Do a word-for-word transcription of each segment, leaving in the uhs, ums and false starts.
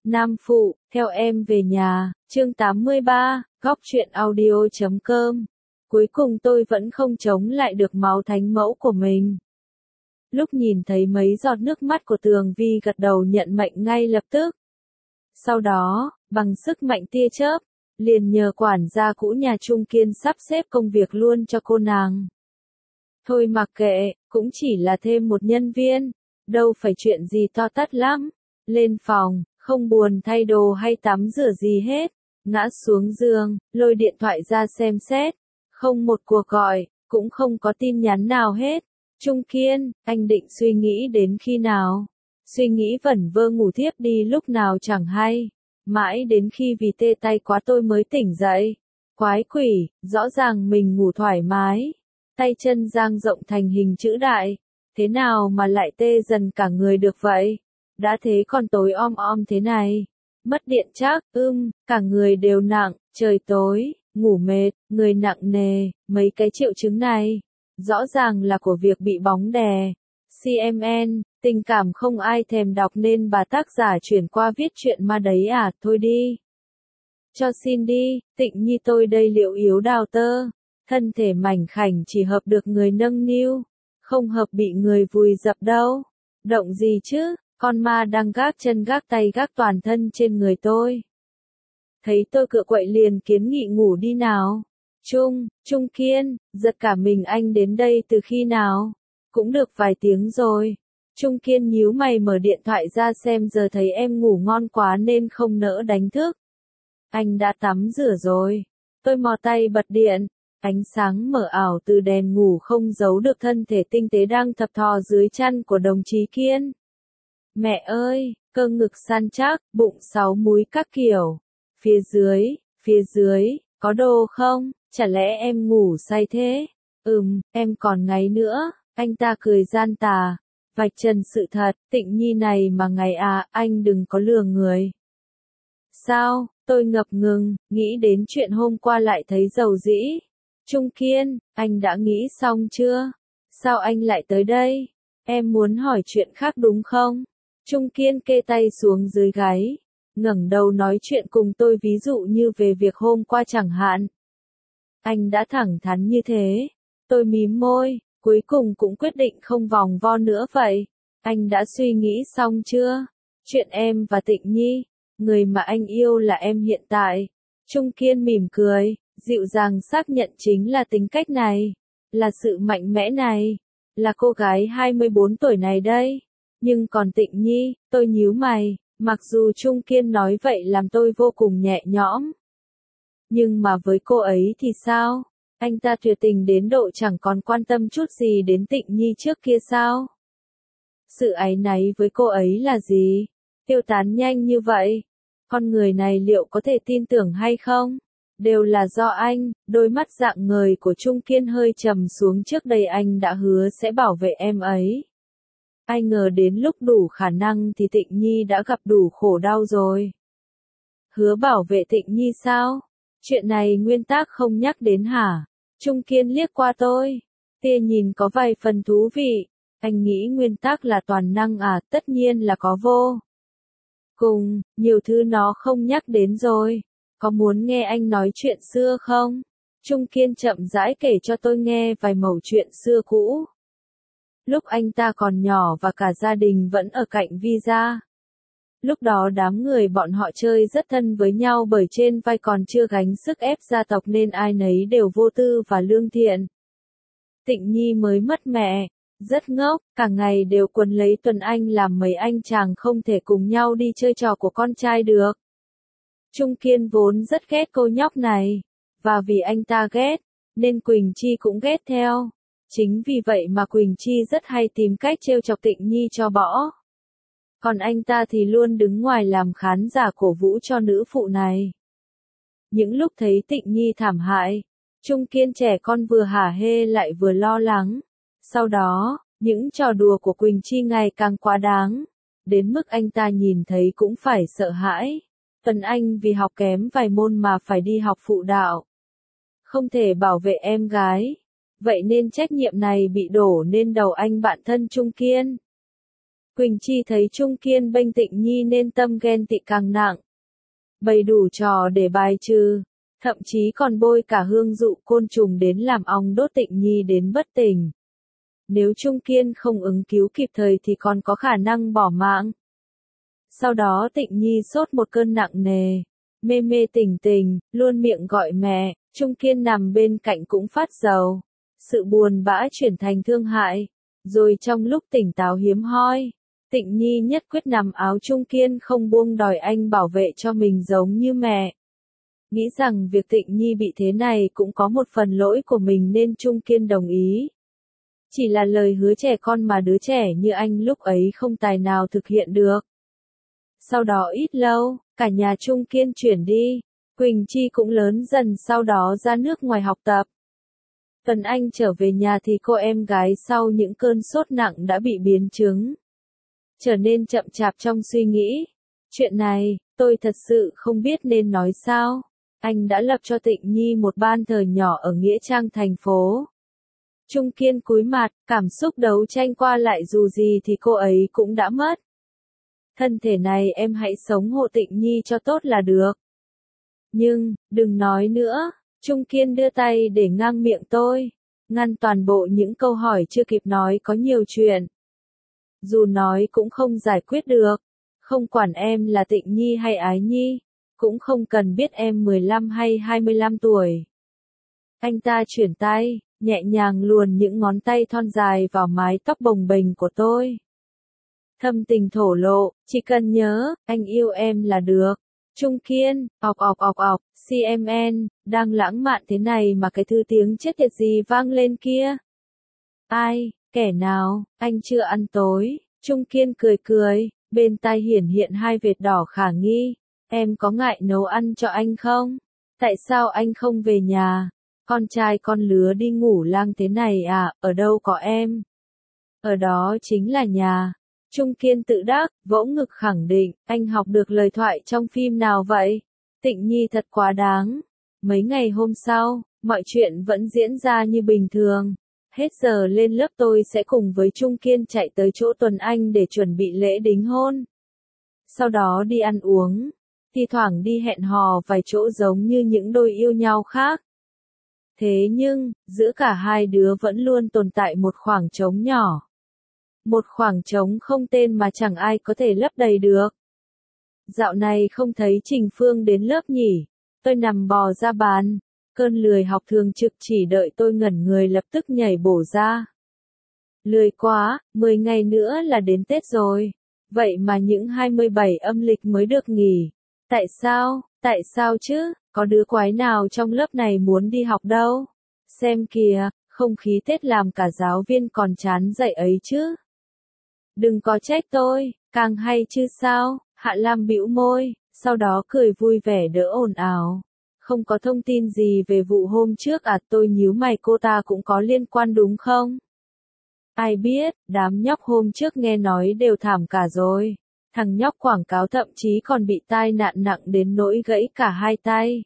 Nam Phụ, theo em về nhà, chương tám mươi ba, góc truyện audio chấm com. Cuối cùng tôi vẫn không chống lại được máu thánh mẫu của mình. Lúc nhìn thấy mấy giọt nước mắt của Tường Vi gật đầu nhận mệnh ngay lập tức. Sau đó, bằng sức mạnh tia chớp, liền nhờ quản gia cũ nhà Trung Kiên sắp xếp công việc luôn cho cô nàng. Thôi mặc kệ, cũng chỉ là thêm một nhân viên, đâu phải chuyện gì to tát lắm. Lên phòng, không buồn thay đồ hay tắm rửa gì hết, ngã xuống giường, lôi điện thoại ra xem xét, không một cuộc gọi, cũng không có tin nhắn nào hết. Trung Kiên, anh định suy nghĩ đến khi nào? Suy nghĩ vẩn vơ ngủ thiếp đi lúc nào chẳng hay, mãi đến khi vì tê tay quá tôi mới tỉnh dậy. Quái quỷ, rõ ràng mình ngủ thoải mái, tay chân dang rộng thành hình chữ đại, thế nào mà lại tê dần cả người được vậy? Đã thế còn tối om om thế này. Mất điện chắc, ưm, cả người đều nặng, trời tối, ngủ mệt, người nặng nề, mấy cái triệu chứng này. Rõ ràng là của việc bị bóng đè. xê em en, tình cảm không ai thèm đọc nên bà tác giả chuyển qua viết chuyện ma đấy à, thôi đi. Cho xin đi, Tịnh Nhi tôi đây liệu yếu đào tơ. Thân thể mảnh khảnh chỉ hợp được người nâng niu, không hợp bị người vùi dập đâu. Động gì chứ? Con ma đang gác chân gác tay gác toàn thân trên người tôi. Thấy tôi cựa quậy liền kiến nghị ngủ đi nào. Trung, Trung Kiên, giật cả mình anh đến đây từ khi nào? Cũng được vài tiếng rồi. Trung Kiên nhíu mày mở điện thoại ra xem giờ thấy em ngủ ngon quá nên không nỡ đánh thức. Anh đã tắm rửa rồi. Tôi mò tay bật điện. Ánh sáng mờ ảo từ đèn ngủ không giấu được thân thể tinh tế đang thập thò dưới chăn của đồng chí Kiên. Mẹ ơi, cơ ngực săn chắc, bụng sáu múi các kiểu. Phía dưới, phía dưới, có đồ không? Chả lẽ em ngủ say thế? Ừm, em còn ngáy nữa. Anh ta cười gian tà, vạch trần sự thật. Tịnh Nhi này mà ngày à, anh đừng có lừa người. Sao? Tôi ngập ngừng, nghĩ đến chuyện hôm qua lại thấy dầu dĩ. Trung Kiên, anh đã nghĩ xong chưa? Sao anh lại tới đây? Em muốn hỏi chuyện khác đúng không? Trung Kiên kê tay xuống dưới gáy, ngẩng đầu nói chuyện cùng tôi ví dụ như về việc hôm qua chẳng hạn. Anh đã thẳng thắn như thế. Tôi mím môi, cuối cùng cũng quyết định không vòng vo nữa vậy. Anh đã suy nghĩ xong chưa? Chuyện em và Tịnh Nhi, người mà anh yêu là em hiện tại. Trung Kiên mỉm cười, dịu dàng xác nhận chính là tính cách này, là sự mạnh mẽ này, là cô gái hai mươi bốn tuổi này đây. Nhưng còn Tịnh Nhi, tôi nhíu mày, mặc dù Trung Kiên nói vậy làm tôi vô cùng nhẹ nhõm. Nhưng mà với cô ấy thì sao? Anh ta tuyệt tình đến độ chẳng còn quan tâm chút gì đến Tịnh Nhi trước kia sao? Sự áy náy với cô ấy là gì? Tiêu tán nhanh như vậy. Con người này liệu có thể tin tưởng hay không? Đều là do anh. Đôi mắt rạng ngời của Trung Kiên hơi trầm xuống, trước đây anh đã hứa sẽ bảo vệ em ấy. Ai ngờ đến lúc đủ khả năng thì Tịnh Nhi đã gặp đủ khổ đau rồi. Hứa bảo vệ Tịnh Nhi sao? Chuyện này nguyên tắc không nhắc đến hả? Trung Kiên liếc qua tôi. Tia nhìn có vài phần thú vị. Anh nghĩ nguyên tắc là toàn năng à? Tất nhiên là có vô cùng, nhiều thứ nó không nhắc đến rồi. Có muốn nghe anh nói chuyện xưa không? Trung Kiên chậm rãi kể cho tôi nghe vài mẩu chuyện xưa cũ. Lúc anh ta còn nhỏ và cả gia đình vẫn ở cạnh Vi gia. Lúc đó đám người bọn họ chơi rất thân với nhau bởi trên vai còn chưa gánh sức ép gia tộc nên ai nấy đều vô tư và lương thiện. Tịnh Nhi mới mất mẹ, rất ngốc, cả ngày đều quấn lấy Tuấn Anh làm mấy anh chàng không thể cùng nhau đi chơi trò của con trai được. Trung Kiên vốn rất ghét cô nhóc này, và vì anh ta ghét, nên Quỳnh Chi cũng ghét theo. Chính vì vậy mà Quỳnh Chi rất hay tìm cách trêu chọc Tịnh Nhi cho bỏ. Còn anh ta thì luôn đứng ngoài làm khán giả cổ vũ cho nữ phụ này. Những lúc thấy Tịnh Nhi thảm hại, Trung Kiên trẻ con vừa hả hê lại vừa lo lắng. Sau đó, những trò đùa của Quỳnh Chi ngày càng quá đáng, đến mức anh ta nhìn thấy cũng phải sợ hãi. Tuấn Anh vì học kém vài môn mà phải đi học phụ đạo. Không thể bảo vệ em gái. Vậy nên trách nhiệm này bị đổ lên đầu anh bạn thân Trung Kiên. Quỳnh Chi thấy Trung Kiên bênh Tịnh Nhi nên tâm ghen tị càng nặng. Bày đủ trò để bài trừ, thậm chí còn bôi cả hương dụ côn trùng đến làm ong đốt Tịnh Nhi đến bất tỉnh. Nếu Trung Kiên không ứng cứu kịp thời thì còn có khả năng bỏ mạng. Sau đó Tịnh Nhi sốt một cơn nặng nề, mê mê tỉnh tỉnh, luôn miệng gọi mẹ, Trung Kiên nằm bên cạnh cũng phát rầu. Sự buồn bã chuyển thành thương hại, rồi trong lúc tỉnh táo hiếm hoi, Tịnh Nhi nhất quyết nằm áo Trung Kiên không buông đòi anh bảo vệ cho mình giống như mẹ. Nghĩ rằng việc Tịnh Nhi bị thế này cũng có một phần lỗi của mình nên Trung Kiên đồng ý. Chỉ là lời hứa trẻ con mà đứa trẻ như anh lúc ấy không tài nào thực hiện được. Sau đó ít lâu, cả nhà Trung Kiên chuyển đi, Quỳnh Chi cũng lớn dần sau đó ra nước ngoài học tập. Tuần Anh trở về nhà thì cô em gái sau những cơn sốt nặng đã bị biến chứng. Trở nên chậm chạp trong suy nghĩ. Chuyện này, tôi thật sự không biết nên nói sao. Anh đã lập cho Tịnh Nhi một ban thờ nhỏ ở Nghĩa Trang thành phố. Trung Kiên cúi mặt, cảm xúc đấu tranh qua lại dù gì thì cô ấy cũng đã mất. Thân thể này em hãy sống hộ Tịnh Nhi cho tốt là được. Nhưng, đừng nói nữa. Trung Kiên đưa tay để ngang miệng tôi, ngăn toàn bộ những câu hỏi chưa kịp nói có nhiều chuyện. Dù nói cũng không giải quyết được, không quản em là Tịnh Nhi hay Ái Nhi, cũng không cần biết em mười lăm hay hai mươi lăm tuổi. Anh ta chuyển tay, nhẹ nhàng luồn những ngón tay thon dài vào mái tóc bồng bềnh của tôi. Thâm tình thổ lộ, chỉ cần nhớ, anh yêu em là được. Trung Kiên, ọc ọc ọc ọc, xê em en, đang lãng mạn thế này mà cái thứ tiếng chết tiệt gì vang lên kia. Ai, kẻ nào, anh chưa ăn tối. Trung Kiên cười cười, bên tai hiển hiện hai vệt đỏ khả nghi. Em có ngại nấu ăn cho anh không? Tại sao anh không về nhà? Con trai con lứa đi ngủ lang thế này à, ở đâu có em? Ở đó chính là nhà. Trung Kiên tự đắc, vỗ ngực khẳng định, anh học được lời thoại trong phim nào vậy? Tịnh Nhi thật quá đáng. Mấy ngày hôm sau, mọi chuyện vẫn diễn ra như bình thường. Hết giờ lên lớp tôi sẽ cùng với Trung Kiên chạy tới chỗ Tuần Anh để chuẩn bị lễ đính hôn. Sau đó đi ăn uống, thi thoảng đi hẹn hò vài chỗ giống như những đôi yêu nhau khác. Thế nhưng, giữa cả hai đứa vẫn luôn tồn tại một khoảng trống nhỏ. Một khoảng trống không tên mà chẳng ai có thể lấp đầy được. Dạo này không thấy Trình Phương đến lớp nhỉ? Tôi nằm bò ra bàn. Cơn lười học thường trực chỉ đợi tôi ngẩn người lập tức nhảy bổ ra. Lười quá, mười ngày nữa là đến Tết rồi. Vậy mà những hai mươi bảy âm lịch mới được nghỉ. Tại sao, tại sao chứ, có đứa quái nào trong lớp này muốn đi học đâu? Xem kìa, không khí Tết làm cả giáo viên còn chán dạy ấy chứ. Đừng có trách tôi, càng hay chứ sao, Hạ Lam bĩu môi, sau đó cười vui vẻ đỡ ồn ào. Không có thông tin gì về vụ hôm trước à, tôi nhíu mày, cô ta cũng có liên quan đúng không? Ai biết, đám nhóc hôm trước nghe nói đều thảm cả rồi. Thằng nhóc quảng cáo thậm chí còn bị tai nạn nặng đến nỗi gãy cả hai tay.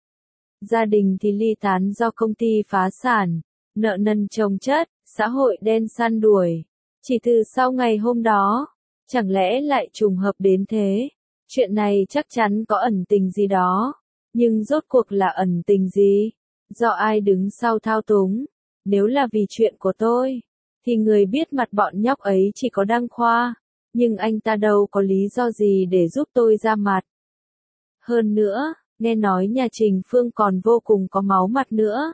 Gia đình thì ly tán do công ty phá sản, nợ nần chồng chất, xã hội đen săn đuổi. Chỉ từ sau ngày hôm đó, chẳng lẽ lại trùng hợp đến thế? Chuyện này chắc chắn có ẩn tình gì đó. Nhưng rốt cuộc là ẩn tình gì? Do ai đứng sau thao túng? Nếu là vì chuyện của tôi, thì người biết mặt bọn nhóc ấy chỉ có Đăng Khoa. Nhưng anh ta đâu có lý do gì để giúp tôi ra mặt. Hơn nữa, nghe nói nhà Trình Phương còn vô cùng có máu mặt nữa.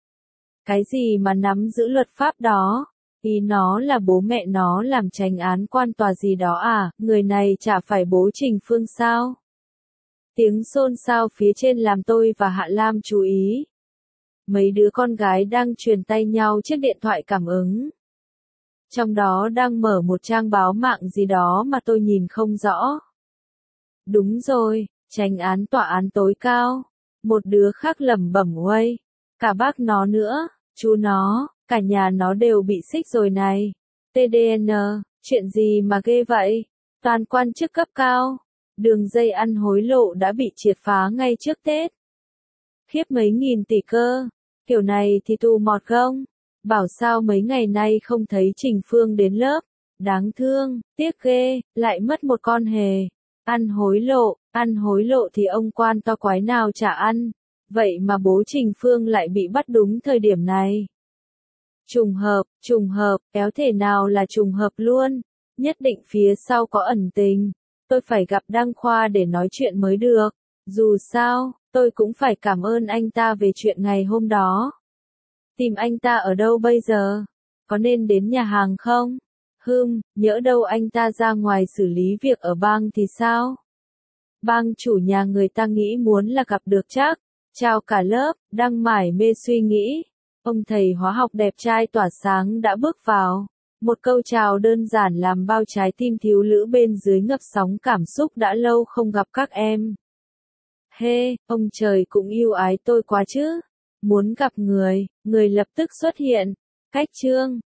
Cái gì mà nắm giữ luật pháp đó? Ý nó là bố mẹ nó làm chánh án quan tòa gì đó à, người này chả phải bố Trình Phương sao? Tiếng xôn xao phía trên làm tôi và Hạ Lam chú ý. Mấy đứa con gái đang truyền tay nhau chiếc điện thoại cảm ứng. Trong đó đang mở một trang báo mạng gì đó mà tôi nhìn không rõ. Đúng rồi, chánh án tòa án tối cao. Một đứa khác lẩm bẩm uây. Cả bác nó nữa, chú nó, cả nhà nó đều bị xích rồi này. tê đê en, chuyện gì mà ghê vậy? Toàn quan chức cấp cao. Đường dây ăn hối lộ đã bị triệt phá ngay trước Tết. Khiếp mấy nghìn tỷ cơ. Kiểu này thì tù mọt không? Bảo sao mấy ngày nay không thấy Trình Phương đến lớp. Đáng thương, tiếc ghê, lại mất một con hề. Ăn hối lộ, ăn hối lộ thì ông quan to quái nào chả ăn. Vậy mà bố Trình Phương lại bị bắt đúng thời điểm này. Trùng hợp, trùng hợp, kéo thể nào là trùng hợp luôn. Nhất định phía sau có ẩn tình. Tôi phải gặp Đăng Khoa để nói chuyện mới được. Dù sao, tôi cũng phải cảm ơn anh ta về chuyện ngày hôm đó. Tìm anh ta ở đâu bây giờ? Có nên đến nhà hàng không? Hừm, nhỡ đâu anh ta ra ngoài xử lý việc ở bang thì sao? Bang chủ nhà người ta nghĩ muốn là gặp được chắc. Chào cả lớp, đang mải mê suy nghĩ. Ông thầy hóa học đẹp trai tỏa sáng đã bước vào. Một câu chào đơn giản làm bao trái tim thiếu nữ bên dưới ngập sóng cảm xúc đã lâu không gặp các em. Hê, ông trời cũng yêu ái tôi quá chứ. Muốn gặp người, người lập tức xuất hiện. Cách chương